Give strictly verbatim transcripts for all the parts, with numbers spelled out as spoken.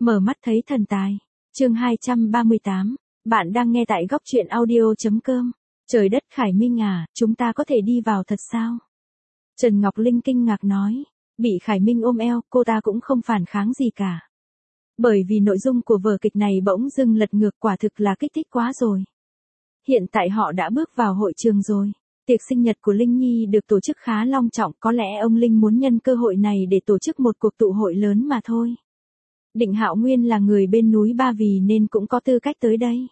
Mở mắt thấy thần tài. Chương hai trăm ba mươi tám. Bạn đang nghe tại góc truyện audio chấm com. Trời đất Khải Minh à, chúng ta có thể đi vào thật sao? Trần Ngọc Linh kinh ngạc nói. Bị Khải Minh ôm eo, cô ta cũng không phản kháng gì cả. Bởi vì nội dung của vở kịch này bỗng dưng lật ngược, quả thực là kích thích quá rồi. Hiện tại họ đã bước vào hội trường rồi. Tiệc sinh nhật của Linh Nhi được tổ chức khá long trọng, có lẽ ông Linh muốn nhân cơ hội này để tổ chức một cuộc tụ hội lớn mà thôi. Định Hạo Nguyên là người bên núi Ba Vì nên cũng có tư cách tới đây.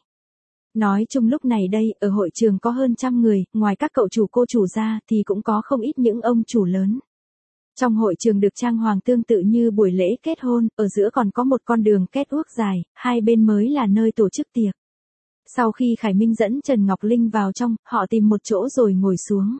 Nói chung lúc này đây, ở hội trường có hơn trăm người, ngoài các cậu chủ cô chủ ra thì cũng có không ít những ông chủ lớn. Trong hội trường được trang hoàng tương tự như buổi lễ kết hôn, ở giữa còn có một con đường kết uốc dài, hai bên mới là nơi tổ chức tiệc. Sau khi Khải Minh dẫn Trần Ngọc Linh vào trong, họ tìm một chỗ rồi ngồi xuống.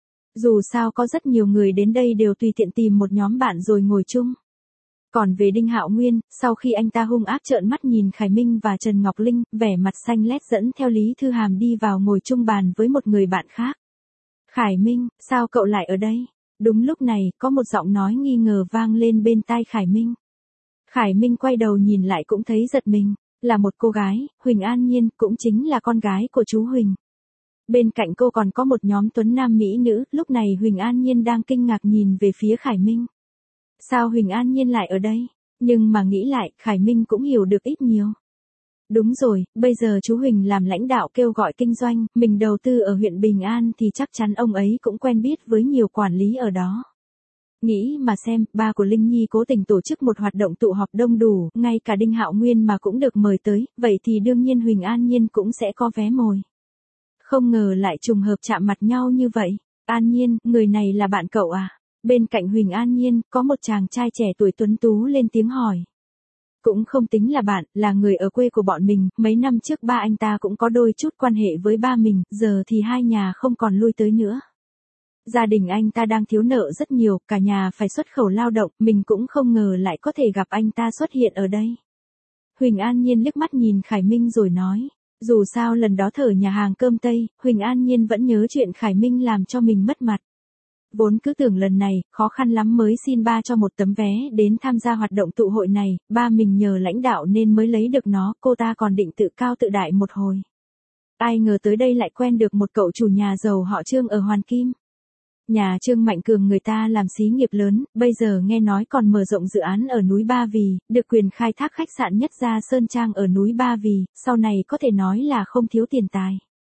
Dù sao có rất nhiều người đến đây đều tùy tiện tìm một nhóm bạn rồi ngồi chung. Còn về Đinh Hạo Nguyên, sau khi anh ta hung ác trợn mắt nhìn Khải Minh và Trần Ngọc Linh, vẻ mặt xanh lét dẫn theo Lý Thư Hàm đi vào ngồi chung bàn với một người bạn khác. Khải Minh, sao cậu lại ở đây? Đúng lúc này, có một giọng nói nghi ngờ vang lên bên tai Khải Minh. Khải Minh quay đầu nhìn lại cũng thấy giật mình, là một cô gái, Huỳnh An Nhiên, cũng chính là con gái của chú Huỳnh. Bên cạnh cô còn có một nhóm tuấn nam mỹ nữ, lúc này Huỳnh An Nhiên đang kinh ngạc nhìn về phía Khải Minh. Sao Huỳnh An Nhiên lại ở đây? Nhưng mà nghĩ lại, Khải Minh cũng hiểu được ít nhiều. Đúng rồi, bây giờ chú Huỳnh làm lãnh đạo kêu gọi kinh doanh, mình đầu tư ở huyện Bình An thì chắc chắn ông ấy cũng quen biết với nhiều quản lý ở đó. Nghĩ mà xem, ba của Linh Nhi cố tình tổ chức một hoạt động tụ họp đông đủ, ngay cả Đinh Hạo Nguyên mà cũng được mời tới, vậy thì đương nhiên Huỳnh An Nhiên cũng sẽ có vé mồi. Không ngờ lại trùng hợp chạm mặt nhau như vậy. An Nhiên, người này là bạn cậu à? Bên cạnh Huỳnh An Nhiên, có một chàng trai trẻ tuổi tuấn tú lên tiếng hỏi. Cũng không tính là bạn, là người ở quê của bọn mình, mấy năm trước ba anh ta cũng có đôi chút quan hệ với ba mình, giờ thì hai nhà không còn lui tới nữa. Gia đình anh ta đang thiếu nợ rất nhiều, cả nhà phải xuất khẩu lao động, mình cũng không ngờ lại có thể gặp anh ta xuất hiện ở đây. Huỳnh An Nhiên liếc mắt nhìn Khải Minh rồi nói, dù sao lần đó thở nhà hàng cơm Tây, Huỳnh An Nhiên vẫn nhớ chuyện Khải Minh làm cho mình mất mặt. Vốn cứ tưởng lần này, khó khăn lắm mới xin ba cho một tấm vé đến tham gia hoạt động tụ hội này, ba mình nhờ lãnh đạo nên mới lấy được nó, cô ta còn định tự cao tự đại một hồi. Ai ngờ tới đây lại quen được một cậu chủ nhà giàu họ Trương ở Hoàn Kim. Nhà Trương Mạnh Cường người ta làm xí nghiệp lớn, bây giờ nghe nói còn mở rộng dự án ở núi Ba Vì, được quyền khai thác khách sạn Nhất Gia Sơn Trang ở núi Ba Vì, sau này có thể nói là không thiếu tiền tài.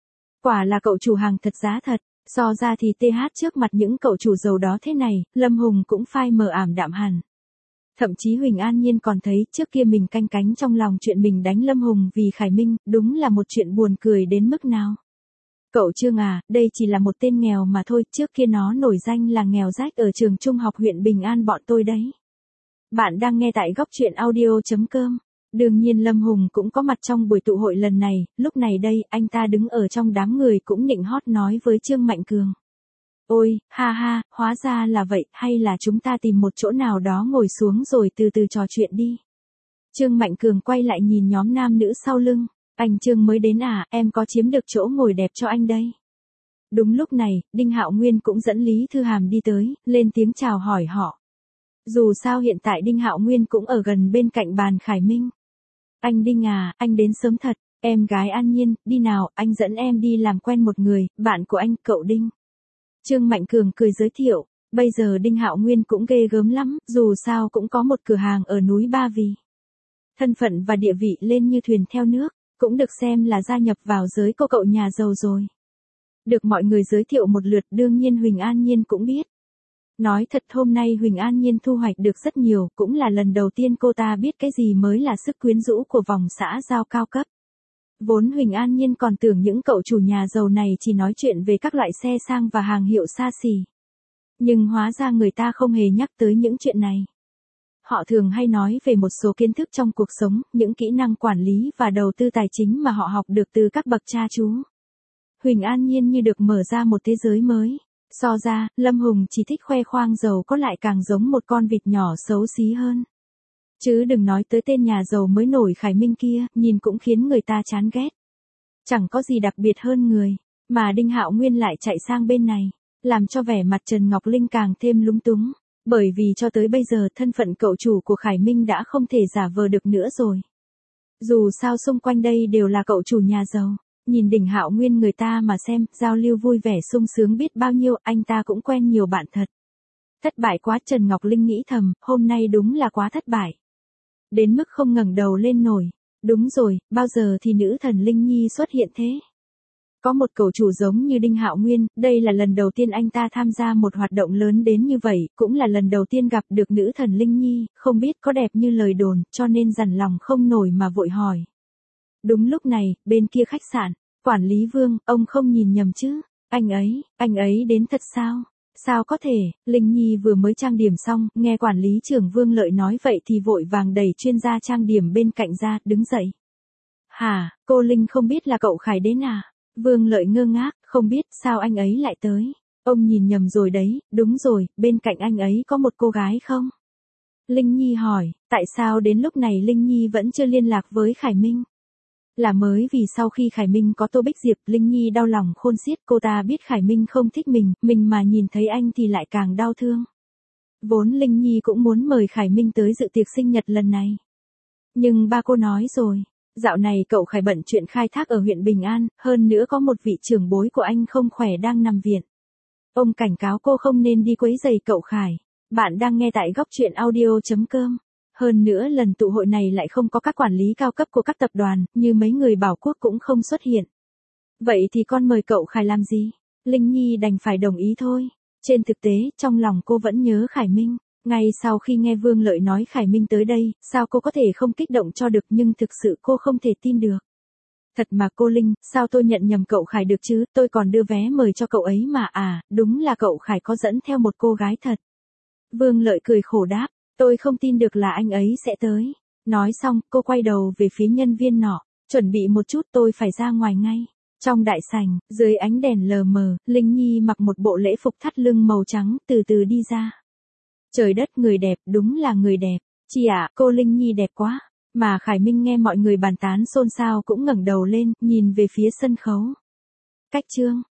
Quả là cậu chủ hàng thật giá thật. So ra thì tê hát trước mặt những cậu chủ giàu đó thế này, Lâm Hùng cũng phai mờ ảm đạm hẳn. Thậm chí Huỳnh An Nhiên còn thấy trước kia mình canh cánh trong lòng chuyện mình đánh Lâm Hùng vì Khải Minh, đúng là một chuyện buồn cười đến mức nào. Cậu Trương à, đây chỉ là một tên nghèo mà thôi, trước kia nó nổi danh là nghèo rách ở trường trung học huyện Bình An bọn tôi đấy. Bạn đang nghe tại góc truyện audio chấm com. Đương nhiên Lâm Hùng cũng có mặt trong buổi tụ hội lần này, lúc này đây, anh ta đứng ở trong đám người cũng nịnh hót nói với Trương Mạnh Cường. Ôi, ha ha, hóa ra là vậy, hay là chúng ta tìm một chỗ nào đó ngồi xuống rồi từ từ trò chuyện đi. Trương Mạnh Cường quay lại nhìn nhóm nam nữ sau lưng, anh Trương mới đến à, em có chiếm được chỗ ngồi đẹp cho anh đây. Đúng lúc này, Đinh Hạo Nguyên cũng dẫn Lý Thư Hàm đi tới, lên tiếng chào hỏi họ. Dù sao hiện tại Đinh Hạo Nguyên cũng ở gần bên cạnh bàn Khải Minh. Anh Đinh à, anh đến sớm thật, em gái An Nhiên, đi nào, anh dẫn em đi làm quen một người, bạn của anh, cậu Đinh. Trương Mạnh Cường cười giới thiệu, bây giờ Đinh Hạo Nguyên cũng ghê gớm lắm, dù sao cũng có một cửa hàng ở núi Ba Vì. Thân phận và địa vị lên như thuyền theo nước, cũng được xem là gia nhập vào giới cô cậu nhà giàu rồi. Được mọi người giới thiệu một lượt, đương nhiên Huỳnh An Nhiên cũng biết. Nói thật hôm nay Huỳnh An Nhiên thu hoạch được rất nhiều, cũng là lần đầu tiên cô ta biết cái gì mới là sức quyến rũ của vòng xã giao cao cấp. Vốn Huỳnh An Nhiên còn tưởng những cậu chủ nhà giàu này chỉ nói chuyện về các loại xe sang và hàng hiệu xa xỉ. Nhưng hóa ra người ta không hề nhắc tới những chuyện này. Họ thường hay nói về một số kiến thức trong cuộc sống, những kỹ năng quản lý và đầu tư tài chính mà họ học được từ các bậc cha chú. Huỳnh An Nhiên như được mở ra một thế giới mới. So ra, Lâm Hùng chỉ thích khoe khoang giàu có lại càng giống một con vịt nhỏ xấu xí hơn. Chứ đừng nói tới tên nhà giàu mới nổi Khải Minh kia, nhìn cũng khiến người ta chán ghét. Chẳng có gì đặc biệt hơn người, mà Đinh Hạo Nguyên lại chạy sang bên này, làm cho vẻ mặt Trần Ngọc Linh càng thêm lúng túng. Bởi vì cho tới bây giờ thân phận cậu chủ của Khải Minh đã không thể giả vờ được nữa rồi. Dù sao xung quanh đây đều là cậu chủ nhà giàu. Nhìn Đỉnh Hạo Nguyên người ta mà xem, giao lưu vui vẻ sung sướng biết bao nhiêu, anh ta cũng quen nhiều bạn thật. Thất bại quá, Trần Ngọc Linh nghĩ thầm, hôm nay đúng là quá thất bại. Đến mức không ngẩng đầu lên nổi. Đúng rồi, bao giờ thì nữ thần Linh Nhi xuất hiện thế? Có một cậu chủ giống như Đinh Hạo Nguyên, đây là lần đầu tiên anh ta tham gia một hoạt động lớn đến như vậy, cũng là lần đầu tiên gặp được nữ thần Linh Nhi, không biết có đẹp như lời đồn, cho nên dằn lòng không nổi mà vội hỏi. Đúng lúc này, bên kia khách sạn, quản lý Vương, ông không nhìn nhầm chứ? Anh ấy, anh ấy đến thật sao? Sao có thể? Linh Nhi vừa mới trang điểm xong, nghe quản lý trưởng Vương Lợi nói vậy thì vội vàng đẩy chuyên gia trang điểm bên cạnh ra, đứng dậy. Hả, cô Linh không biết là cậu Khải đến à? Vương Lợi ngơ ngác, không biết sao anh ấy lại tới. Ông nhìn nhầm rồi đấy, đúng rồi, bên cạnh anh ấy có một cô gái không? Linh Nhi hỏi, tại sao đến lúc này Linh Nhi vẫn chưa liên lạc với Khải Minh? Là mới vì sau khi Khải Minh có Tô Bích Diệp, Linh Nhi đau lòng khôn xiết, cô ta biết Khải Minh không thích mình, mình mà nhìn thấy anh thì lại càng đau thương. Vốn Linh Nhi cũng muốn mời Khải Minh tới dự tiệc sinh nhật lần này. Nhưng ba cô nói rồi, dạo này cậu Khải bận chuyện khai thác ở huyện Bình An, hơn nữa có một vị trưởng bối của anh không khỏe đang nằm viện. Ông cảnh cáo cô không nên đi quấy rầy cậu Khải. Bạn đang nghe tại góc truyện audio chấm com. Hơn nữa lần tụ hội này lại không có các quản lý cao cấp của các tập đoàn, như mấy người Bảo Quốc cũng không xuất hiện. Vậy thì con mời cậu Khải làm gì? Linh Nhi đành phải đồng ý thôi. Trên thực tế, trong lòng cô vẫn nhớ Khải Minh. Ngay sau khi nghe Vương Lợi nói Khải Minh tới đây, sao cô có thể không kích động cho được, nhưng thực sự cô không thể tin được. Thật mà cô Linh, sao tôi nhận nhầm cậu Khải được chứ, tôi còn đưa vé mời cho cậu ấy mà à, đúng là cậu Khải có dẫn theo một cô gái thật. Vương Lợi cười khổ đáp, tôi không tin được là anh ấy sẽ tới. Nói xong, cô quay đầu về phía nhân viên nọ, chuẩn bị một chút tôi phải ra ngoài ngay. Trong đại sảnh, dưới ánh đèn lờ mờ, Linh Nhi mặc một bộ lễ phục thắt lưng màu trắng, từ từ đi ra. Trời đất, người đẹp, đúng là người đẹp. Chị ạ, cô Linh Nhi đẹp quá. Mà Khải Minh nghe mọi người bàn tán xôn xao cũng ngẩng đầu lên, nhìn về phía sân khấu. Cách chương